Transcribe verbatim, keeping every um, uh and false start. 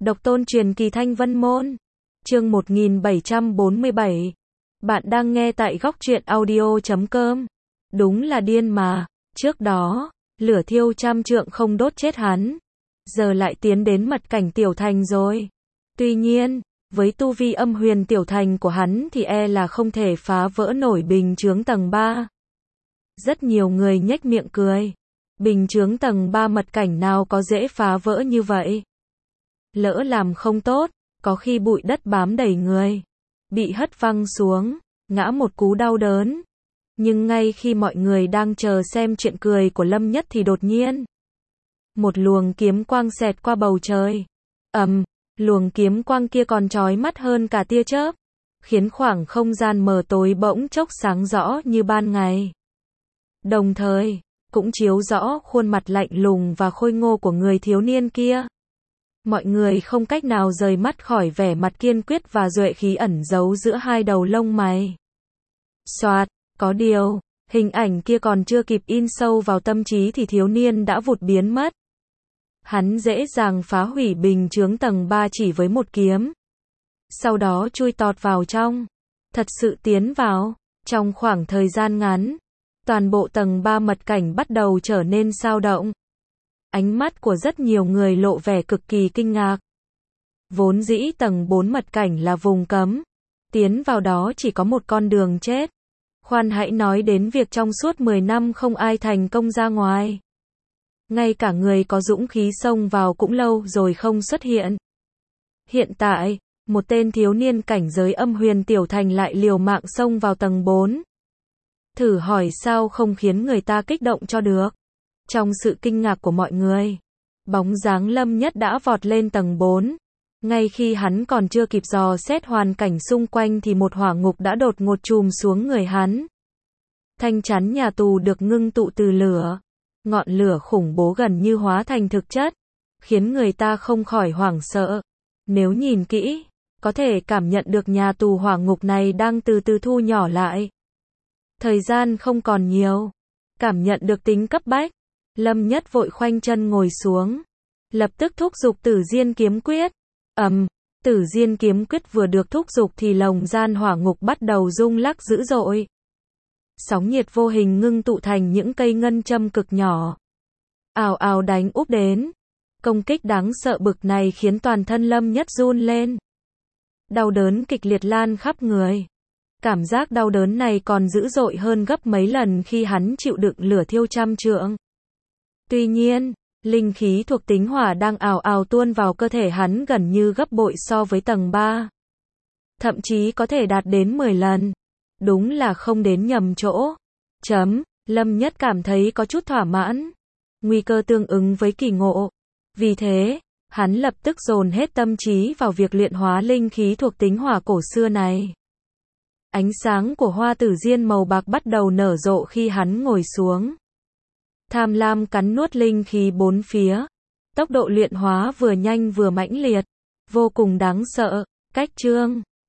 Độc tôn truyền kỳ Thanh Vân Môn. Chương một nghìn bảy trăm bốn mươi bảy. Bạn đang nghe tại góc truyện audio chấm com. Đúng là điên mà, trước đó, lửa thiêu trăm trượng không đốt chết hắn. Giờ lại tiến đến mật cảnh tiểu thành rồi. Tuy nhiên, với tu vi âm huyền tiểu thành của hắn thì e là không thể phá vỡ nổi bình chướng tầng ba. Rất nhiều người nhếch miệng cười. Bình chướng tầng ba mật cảnh nào có dễ phá vỡ như vậy. Lỡ làm không tốt, có khi bụi đất bám đầy người. Bị hất văng xuống, ngã một cú đau đớn. Nhưng ngay khi mọi người đang chờ xem chuyện cười của Lâm Nhất thì đột nhiên. Một luồng kiếm quang xẹt qua bầu trời. ầm, luồng kiếm quang kia còn chói mắt hơn cả tia chớp. Khiến khoảng không gian mờ tối bỗng chốc sáng rõ như ban ngày. Đồng thời, cũng chiếu rõ khuôn mặt lạnh lùng và khôi ngô của người thiếu niên kia. Mọi người không cách nào rời mắt khỏi vẻ mặt kiên quyết và duệ khí ẩn giấu giữa hai đầu lông mày. Soạt, có điều, hình ảnh kia còn chưa kịp in sâu vào tâm trí thì thiếu niên đã vụt biến mất. Hắn dễ dàng phá hủy bình chướng tầng ba chỉ với một kiếm. Sau đó chui tọt vào trong. Thật sự tiến vào. Trong khoảng thời gian ngắn, toàn bộ tầng ba mật cảnh bắt đầu trở nên sao động. Ánh mắt của rất nhiều người lộ vẻ cực kỳ kinh ngạc. Vốn dĩ tầng bốn mật cảnh là vùng cấm. Tiến vào đó chỉ có một con đường chết. Khoan hãy nói đến việc trong suốt mười năm không ai thành công ra ngoài. Ngay cả người có dũng khí xông vào cũng lâu rồi không xuất hiện. Hiện tại, một tên thiếu niên cảnh giới âm huyền tiểu thành lại liều mạng xông vào tầng bốn. Thử hỏi sao không khiến người ta kích động cho được. Trong sự kinh ngạc của mọi người, bóng dáng Lâm Nhất đã vọt lên tầng bốn. Ngay khi hắn còn chưa kịp dò xét hoàn cảnh xung quanh thì một hỏa ngục đã đột ngột trùm xuống người hắn. Thanh chắn nhà tù được ngưng tụ từ lửa. Ngọn lửa khủng bố gần như hóa thành thực chất, khiến người ta không khỏi hoảng sợ. Nếu nhìn kỹ, có thể cảm nhận được nhà tù hỏa ngục này đang từ từ thu nhỏ lại. Thời gian không còn nhiều. Cảm nhận được tính cấp bách, Lâm Nhất vội khoanh chân ngồi xuống. Lập tức thúc giục Tử Diên kiếm quyết. ầm, Tử Diên kiếm quyết vừa được thúc giục thì lồng gian hỏa ngục bắt đầu rung lắc dữ dội. Sóng nhiệt vô hình ngưng tụ thành những cây ngân châm cực nhỏ. Ào ào đánh úp đến. Công kích đáng sợ bực này khiến toàn thân Lâm Nhất run lên. Đau đớn kịch liệt lan khắp người. Cảm giác đau đớn này còn dữ dội hơn gấp mấy lần khi hắn chịu đựng lửa thiêu trăm trượng. Tuy nhiên, linh khí thuộc tính hỏa đang ào ào tuôn vào cơ thể hắn gần như gấp bội so với tầng ba. Thậm chí có thể đạt đến mười lần. Đúng là không đến nhầm chỗ. Chấm, Lâm Nhất cảm thấy có chút thỏa mãn. Nguy cơ tương ứng với kỳ ngộ. Vì thế, hắn lập tức dồn hết tâm trí vào việc luyện hóa linh khí thuộc tính hỏa cổ xưa này. Ánh sáng của hoa tử diên màu bạc bắt đầu nở rộ khi hắn ngồi xuống. Tham lam cắn nuốt linh khí bốn phía. Tốc độ luyện hóa vừa nhanh vừa mãnh liệt. Vô cùng đáng sợ. Cách chương